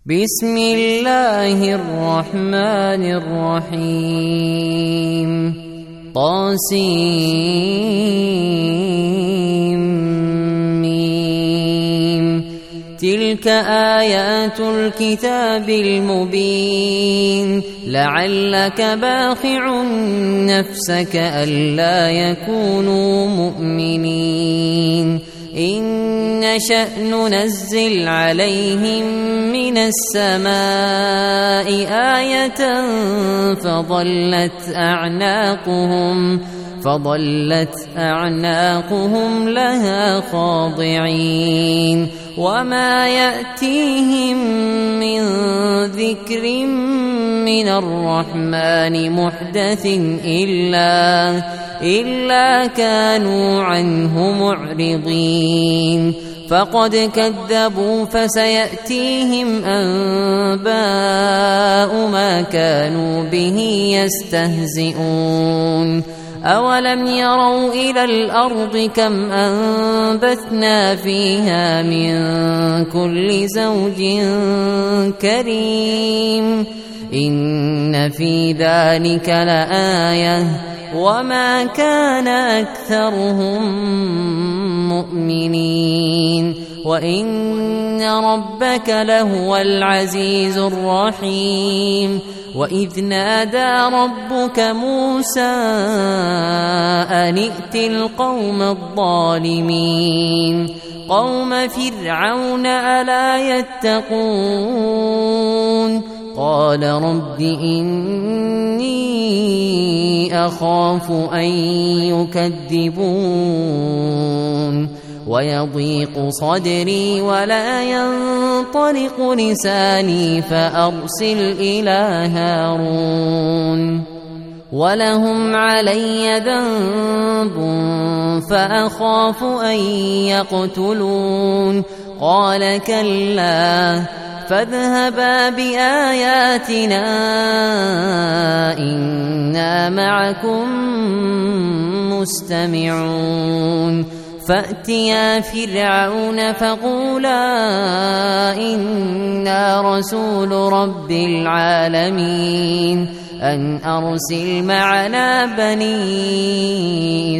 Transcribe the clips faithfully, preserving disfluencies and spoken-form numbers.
بسم الله الرحمن الرحيم طاسيم تلك آيات الكتاب المبين لعلك باخع نفسك ألا يكونوا مؤمنين إن نشأ ننزل عليهم من السماء آية فظلت أعناقهم فظلت أعناقهم لها خاضعين وما يأتيهم من ذكر من الرحمن محدث إلا إلا كانوا عنه معرضين فقد كذبوا فسيأتيهم أنباء ما كانوا به يستهزئون أولم يروا إلى الأرض كم أنبتنا فيها من كل زوج كريم إن في ذلك لآية وما كان أكثرهم مؤمنين وإن ربك لهو العزيز الرحيم وإذ نادى ربك موسى أن ائت القوم الظالمين قوم فرعون ألا يتقون قال رب إني أخاف أن يكذبون ويضيق صدري ولا ينطلق لساني فأرسل إلى هارون ولهم علي ذنب فأخاف أن يقتلون قال كلا فاذهبا بآياتنا إنا معكم مستمعون فأتيا فرعون فقولا إنا رسول رب العالمين أن أرسل معنا بني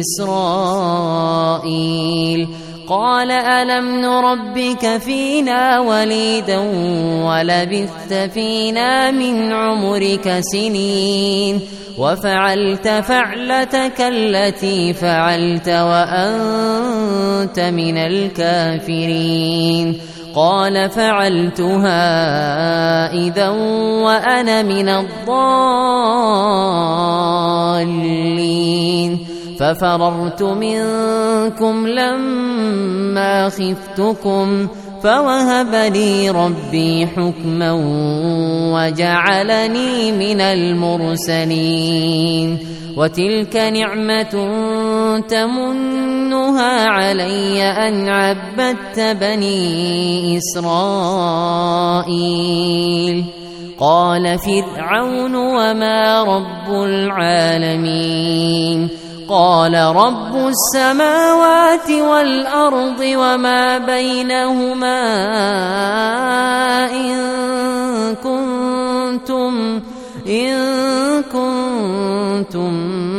إسرائيل قال ألم نربك فينا وليدا ولبثت فينا من عمرك سنين وفعلت فعلتك التي فعلت وأنت من الكافرين قال فعلتها إذا وأنا من الضالين ففررت منكم لما خفتكم فوهب لي ربي حكما وجعلني من المرسلين وتلك نعمة تمنها علي أن عبدت بني إسرائيل قال فرعون وما رب العالمين قال رب السماوات والأرض وما بينهما إن كنتم إن كنتم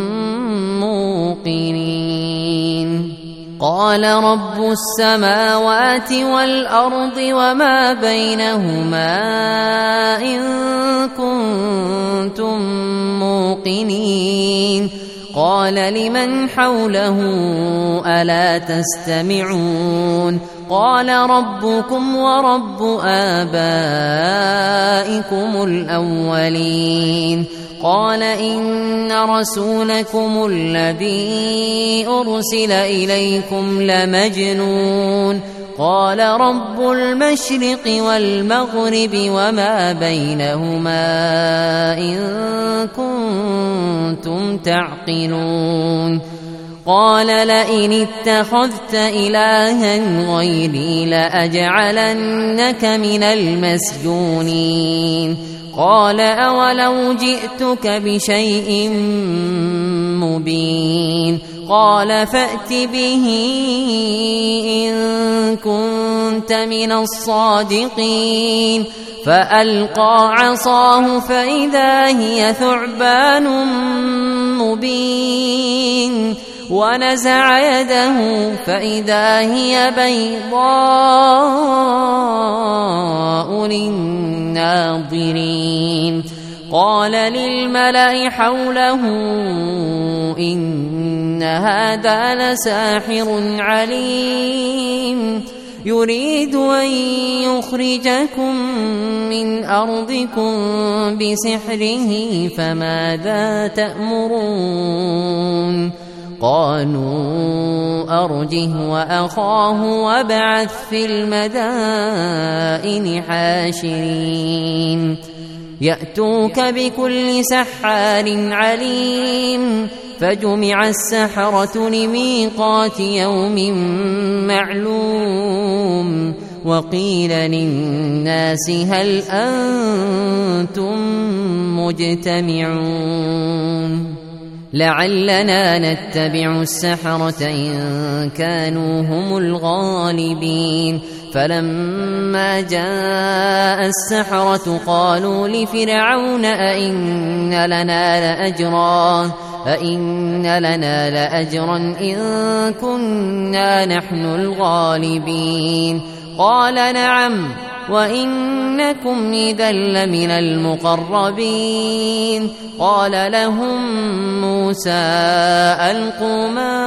موقنين قال رب السماوات والأرض وما بينهما إن كنتم موقنين قال لمن حوله ألا تستمعون قال ربكم ورب آبائكم الأولين قال إن رسولكم الذي أرسل إليكم لمجنون قال رب المشرق والمغرب وما بينهما إن كنتم تعقلون قال لئن اتخذت إلها غيري لأجعلنك من المسجونين قال أولو جئتك بشيء مبين قال فأت به إن كنت من الصادقين فألقى عصاه فإذا هي ثعبان مبين ونزع يده فإذا هي بيضاء للناظرين قال للملأ حوله إن هذا لساحر عليم يريد أن يخرجكم من أرضكم بسحره فماذا تأمرون قالوا أرجه وأخاه وابعث في المدائن حاشرين يأتوك بكل سحار عليم فجمع السحرة لميقات يوم معلوم وقيل للناس هل أنتم مجتمعون لعلنا نتبع السحرة إن كانوا هم الغالبين فلما جاء السحرة قالوا لفرعون أئن لنا لأجرا أئن لنا لأجرا إن كنا نحن الغالبين قال نعم وإنكم إذا لمن المقربين قال لهم موسى ألقوا ما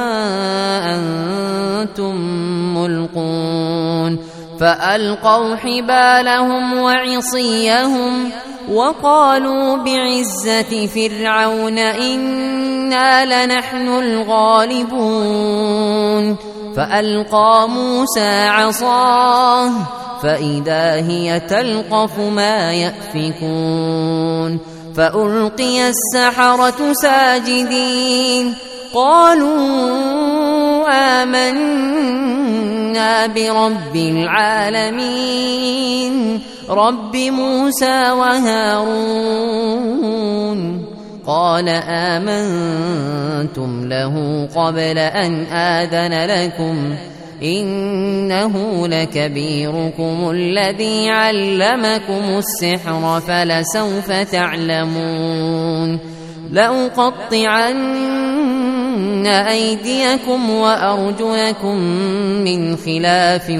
أنتم ملقون فألقوا حبالهم وعصيهم وقالوا بعزة فرعون إنا لنحن الغالبون فألقى موسى عصاه فإذا هي تلقف ما يأفكون فألقي السحرة ساجدين قالوا آمنا برب العالمين رب موسى وهارون قال آمنتم له قبل أن آذن لكم إنه لكبيركم الذي علمكم السحر فلسوف تعلمون لأقطعن أيديكم وأرجلكم من خلاف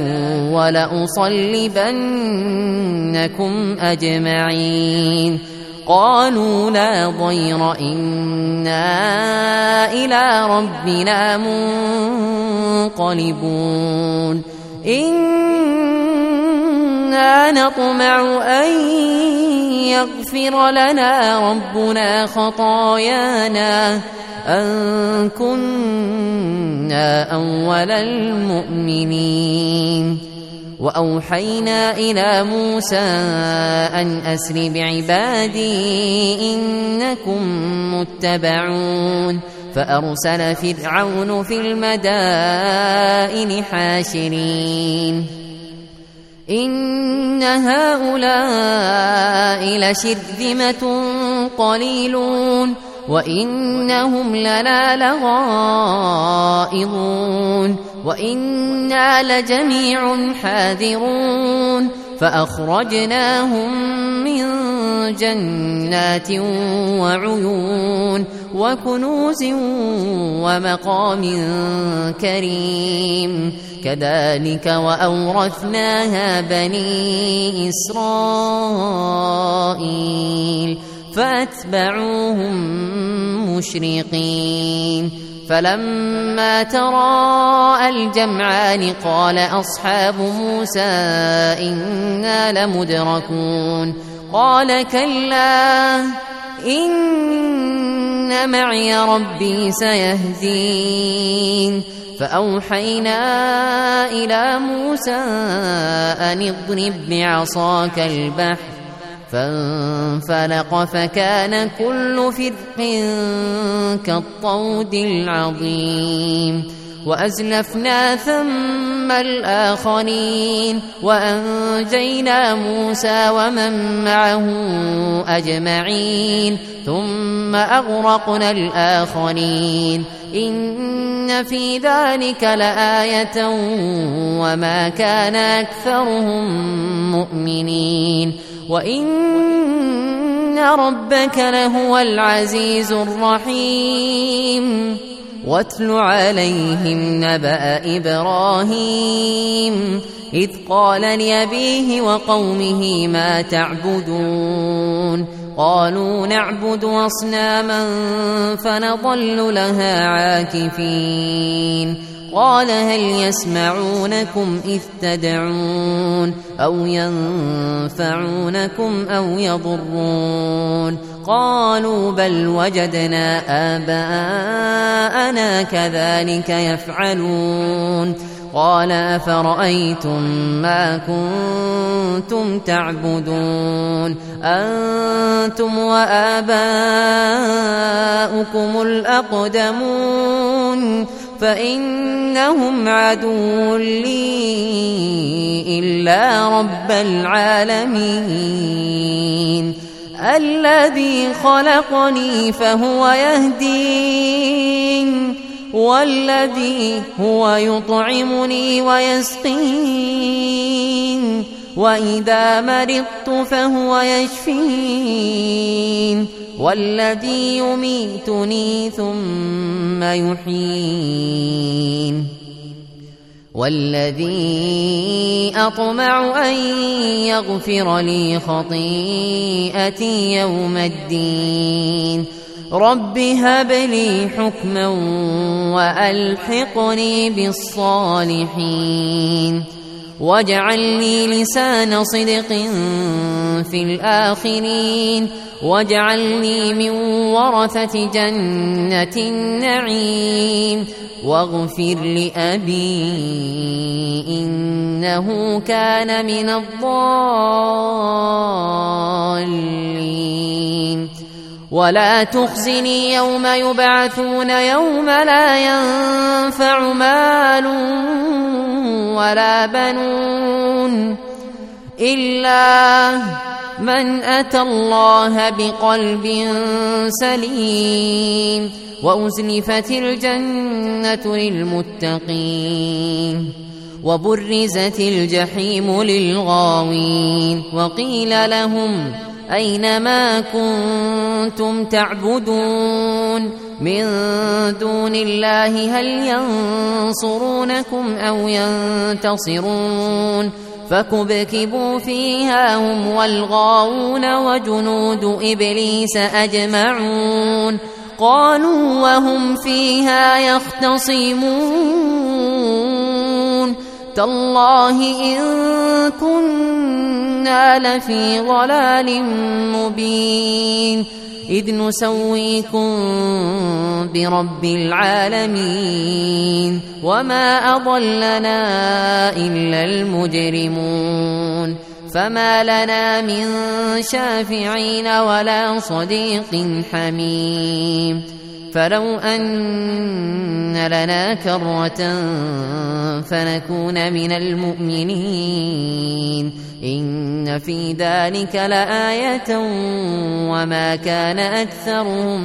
ولأصلبنكم أجمعين قالوا لا ضير إنا إلى ربنا منقلبون إنا نطمع أن يغفر لنا ربنا خطايانا أن كنا أول المؤمنين وأوحينا إلى موسى أن أسر بعبادي إنكم متبعون فأرسل فرعون في المدائن حاشرين إن هؤلاء لشرذمة قليلون وإنهم لنا لغائظون وإنا لجميع حاذرون فأخرجناهم من جنات وعيون وكنوز ومقام كريم كذلك وأورثناها بني إسرائيل فأتبعوهم مشرقين فلما تراءى الجمعان قال أصحاب موسى إنا لمدركون قال كلا إن معي ربي سيهدين فأوحينا إلى موسى أن اضرب بعصاك البحر فانفلق فكان كل فرق كالطود العظيم وأزلفنا ثم الآخرين وأنجينا موسى ومن معه أجمعين ثم أغرقنا الآخرين إن في ذلك لآية وما كان أكثرهم مؤمنين وإن ربك لهو العزيز الرحيم واتل عليهم نبأ إبراهيم إذ قال لأبيه وقومه ما تعبدون قالوا نعبد أصناما فنظل لها عاكفين قال هل يسمعونكم إذ تدعون أو ينفعونكم أو يضرون قالوا بل وجدنا آباءنا كذلك يفعلون قال أفرأيتم ما كنتم تعبدون أنتم وآباؤكم الأقدمون فإنهم عدو لي إلا رب العالمين الذي خلقني فهو يهدين والذي هو يطعمني ويسقين وإذا مرضت فهو يشفين والذي يميتني ثم يحيين والذي أطمع أن يغفر لي خطيئتي يوم الدين رب هب لي حكما وألحقني بالصالحين واجعلني لسان صدق في الآخرين واجعلني من ورثة جنة النعيم واغفر لأبي إنه كان من الضالين ولا تخزني يوم يبعثون يوم لا ينفع مال ولا بنون إلا من أتى الله بقلب سليم وأزلفت الجنة للمتقين وبرزت الجحيم للغاوين وقيل لهم أينما كنتم تعبدون من دون الله هل ينصرونكم أو ينتصرون فكبكبوا فيها هم والغاوون وجنود إبليس أجمعون قالوا وهم فيها يختصمون تالله إن كنا لفي ضلال مبين إذ نسويكم برب العالمين وما أضلنا إلا المجرمون فما لنا من شافعين ولا صديق حميم فلو أن لنا كرة فنكون من المؤمنين إن في ذلك لآية وما كان أكثرهم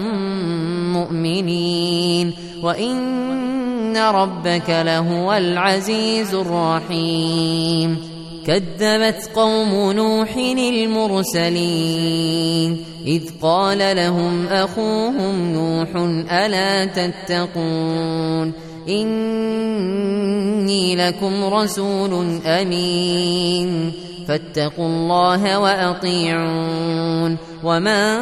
مؤمنين وإن ربك لهو العزيز الرحيم كذبت قوم نوح المرسلين إذ قال لهم أخوهم نوح ألا تتقون إني لكم رسول أمين فاتقوا الله وأطيعون وما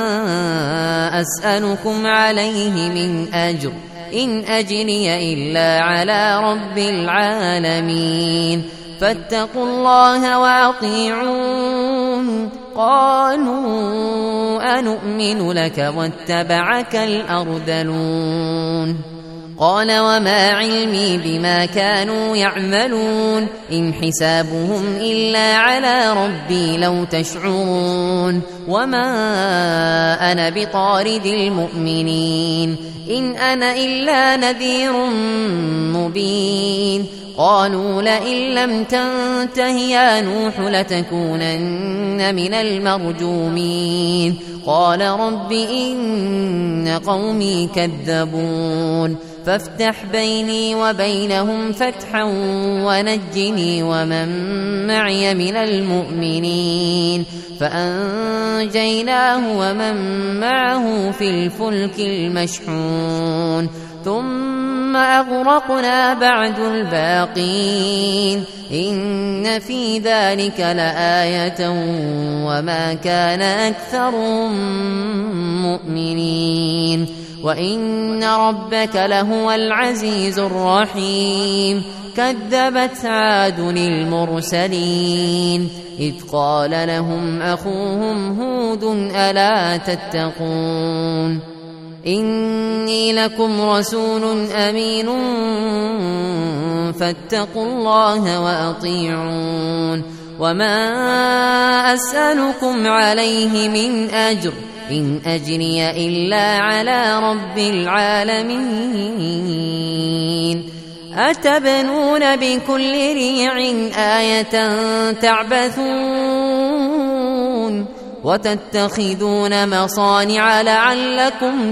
أسألكم عليه من أجر إن أجري إلا على رب العالمين فاتقوا الله وأطيعون قالوا أنؤمن لك واتبعك الأرذلون قال وما علمي بما كانوا يعملون إن حسابهم إلا على ربي لو تشعرون وما أنا بطارد المؤمنين إن أنا إلا نذير مبين قالوا لئن لم تنته يا نوح لتكونن من المرجومين قال رب إن قومي كذبون فافتح بيني وبينهم فتحا ونجني ومن معي من المؤمنين فأنجيناه ومن معه في الفلك المشحون ثم أغرقنا بعد الباقين إن في ذلك لآية وما كان أكثرهم مؤمنين وإن ربك لهو العزيز الرحيم كذبت عاد المرسلين إذ قال لهم أخوهم هود ألا تتقون إني لكم رسول أمين فاتقوا الله وأطيعون وما أسألكم عليه من أجر إن أجري إلا على رب العالمين أتبنون بكل ريع آية تعبثون وتتخذون مصانع لعلكم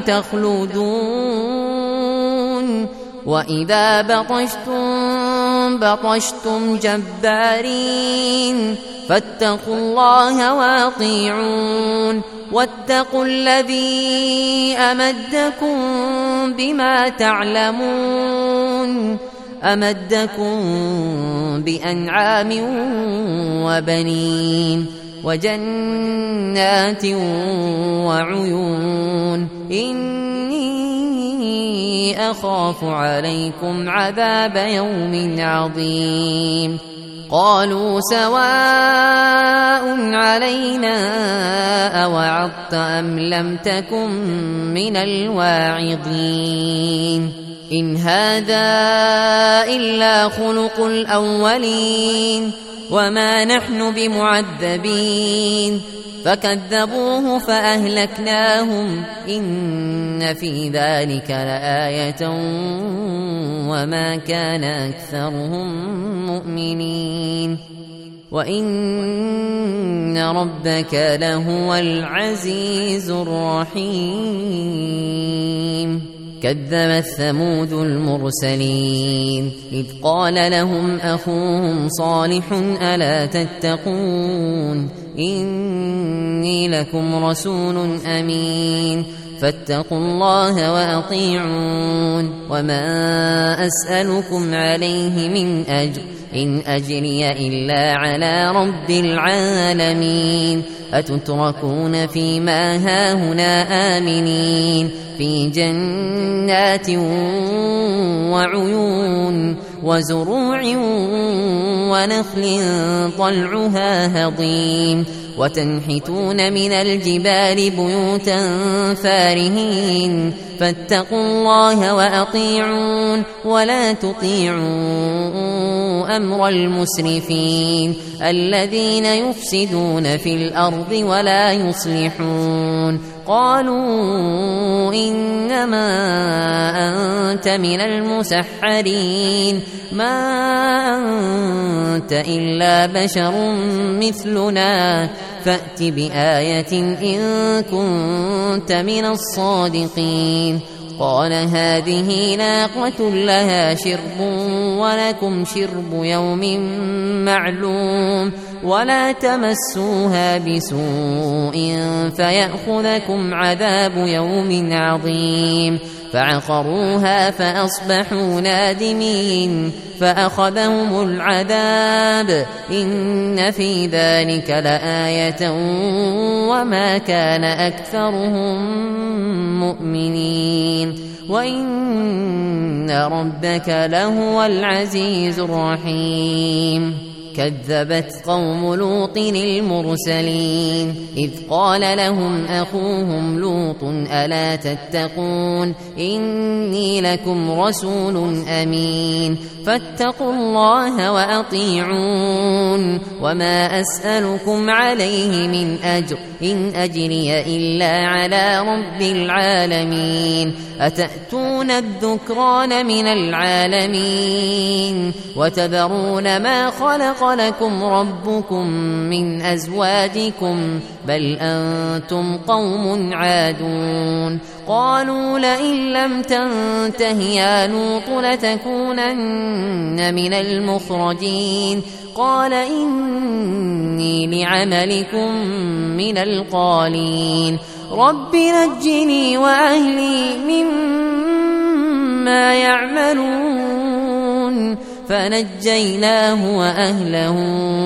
تخلدون وإذا بطشتم بطشتم جبارين فاتقوا الله وأطيعون واتقوا الذي أمدكم بما تعلمون أمدكم بأنعام وبنين وجنات وعيون إني أخاف عليكم عذاب يوم عظيم قالوا سواء علينا أوعظت أم لم تكن من الواعظين إن هذا إلا خلق الأولين وما نحن بمعذبين فكذبوه فأهلكناهم إن في ذلك لآية وما كان أكثرهم مؤمنين وإن ربك لهو العزيز الرحيم كذبت ثمود المرسلين إذ قال لهم أخوهم صالح ألا تتقون إني لكم رسول أمين فاتقوا الله وأطيعون وما أسألكم عليه من أجر إن أجري إلا على رب العالمين أتتركون فيما هاهنا آمنين في جنات وعيون وزروع ونخل طلعها هضيم وتنحتون من الجبال بيوتا فارهين فاتقوا الله وأطيعون ولا تطيعوا أمر المسرفين الذين يفسدون في الأرض ولا يصلحون قالوا إنما أنت من المسحرين ما أنت إلا بشر مثلنا فأت بآية إن كنت من الصادقين قال هذه ناقة لها شرب ولكم شرب يوم معلوم ولا تمسوها بسوء فيأخذكم عذاب يوم عظيم فعقروها فأصبحوا نادمين فأخذهم العذاب إن في ذلك لآية وما كان أكثرهم مؤمنين وإن ربك لهو العزيز الرحيم كذبت قوم لوط المرسلين إذ قال لهم أخوهم لوط ألا تتقون إني لكم رسول أمين فاتقوا الله وأطيعون وما أسألكم عليه من أجر إن أجري إلا على رب العالمين أتأتون الذكران من العالمين وتذرون ما خلق لكم ربكم من أزواجكم بل أنتم قوم عادون قالوا لئن لم تنته يا لوط لتكونن من المخرجين قال إني لعملكم من القالين رب نجني وأهلي مما يعملون فنجيناه وأهله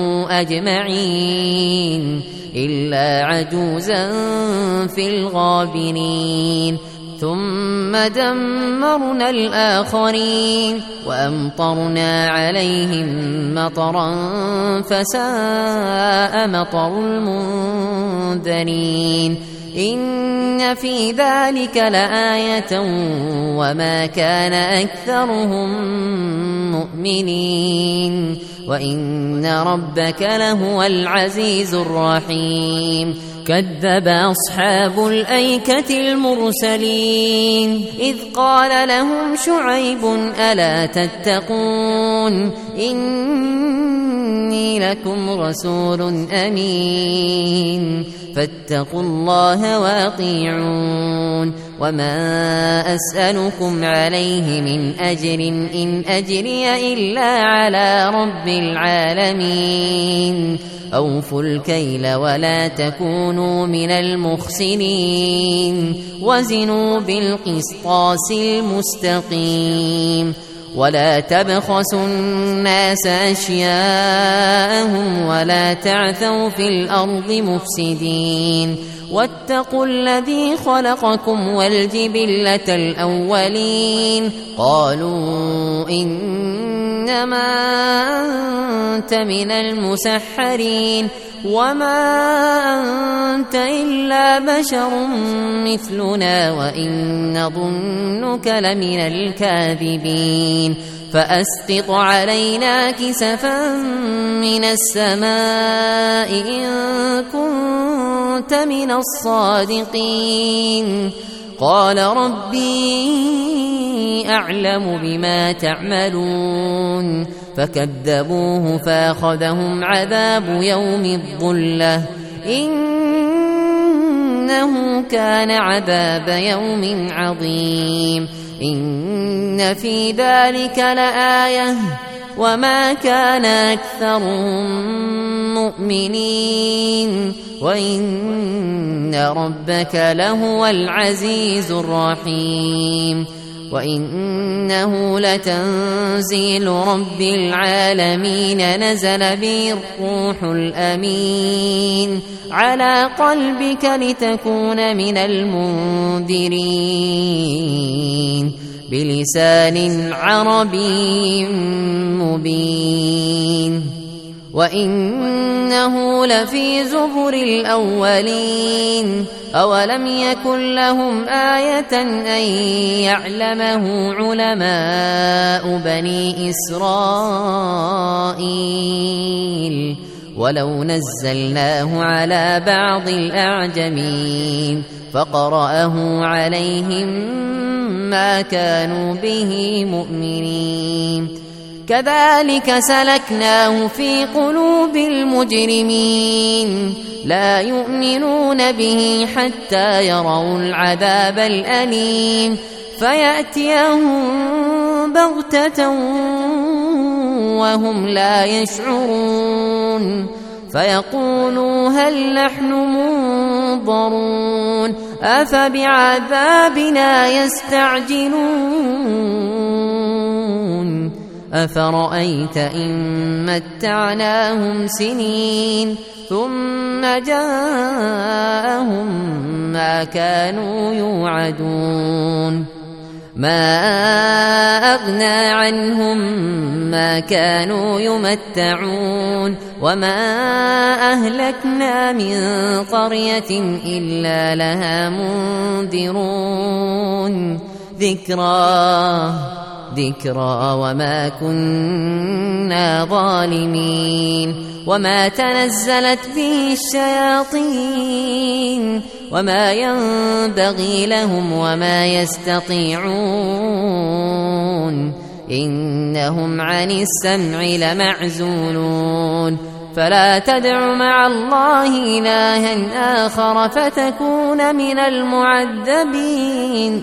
أجمعين إلا عجوزا في الغابرين ثم دمرنا الآخرين وأمطرنا عليهم مطرا فساء مطر المنذرين إن في ذلك لآية وما كان أكثرهم مؤمنين وإن ربك لهو العزيز الرحيم كذب أصحاب الأيكة المرسلين إذ قال لهم شعيب ألا تتقون إني لكم رسول أمين فاتقوا الله وأطيعون وما أسألكم عليه من أجر إن أجري إلا على رب العالمين أوفوا الكيل ولا تكونوا من المخسرين وزنوا بالقسطاس المستقيم ولا تبخسوا الناس أشياءهم ولا تعثوا في الأرض مفسدين واتقوا الذي خلقكم والجبلة الأولين قالوا إنما أنت من المسحرين وما أنت إلا بشر مثلنا وإن نظنك لمن الكاذبين فأسقط علينا كسفا من السماء إن كنت من الصادقين قال ربي أعلم بما تعملون فكذبوه فأخذهم عذاب يوم الظلة إنه كان عذاب يوم عظيم إن في ذلك لآية وما كان أكثرهم مؤمنين وإن ربك لهو العزيز الرحيم وإنه لتنزيل رب العالمين نزل به الروح الأمين على قلبك لتكون من المنذرين بلسان عربي مبين وإنه لفي زبر الأولين أولم يكن لهم آية أن يعلمه علماء بني إسرائيل ولو نزلناه على بعض الأعجمين فقرأه عليهم ما كانوا به مؤمنين كذلك سلكناه في قلوب المجرمين لا يؤمنون به حتى يروا العذاب الأليم فيأتيهم بغتة وهم لا يشعرون فيقولوا هل نحن منظرون أفبعذابنا يستعجلون أفرأيت إن متعناهم سنين ثم جاءهم ما كانوا يوعدون ما أغنى عنهم ما كانوا يمتعون وما أهلكنا من قرية إلا لها منذرون ذكرى ذكرى وما كنا ظالمين وما تنزلت به الشياطين وما ينبغي لهم وما يستطيعون إنهم عن السمع لمعزولون فلا تدع مع الله إلها آخر فتكون من المعذبين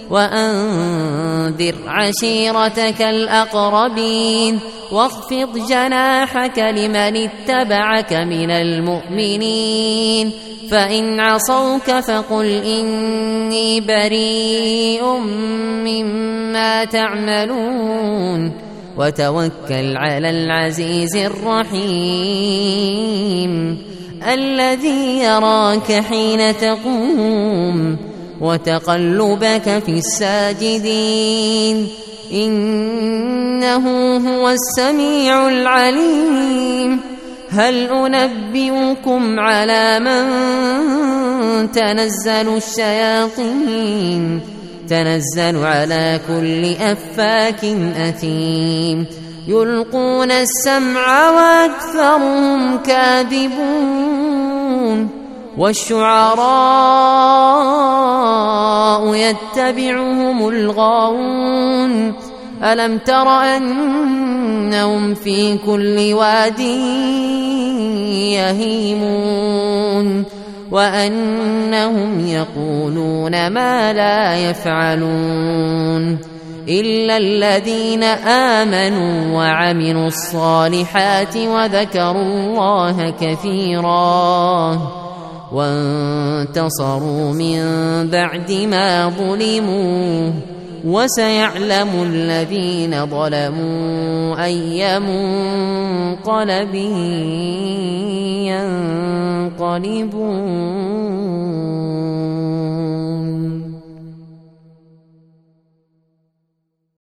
وأنذر عشيرتك الأقربين واخفض جناحك لمن اتبعك من المؤمنين فإن عصوك فقل إني بريء مما تعملون وتوكل على العزيز الرحيم الذي يراك حين تقوم وتقلبك في الساجدين إنه هو السميع العليم هل أنبئكم على من تنزل الشياطين تنزل على كل أفاك أثيم يلقون السمع وأكثرهم كاذبون والشعراء يتبعهم الغاوون ألم تر أنهم في كل واد يهيمون وأنهم يقولون ما لا يفعلون إلا الذين آمنوا وعملوا الصالحات وذكروا الله كثيرا وانتصروا من بعد ما ظلموا وسيعلم الذين ظلموا أي منقلب ينقلبون.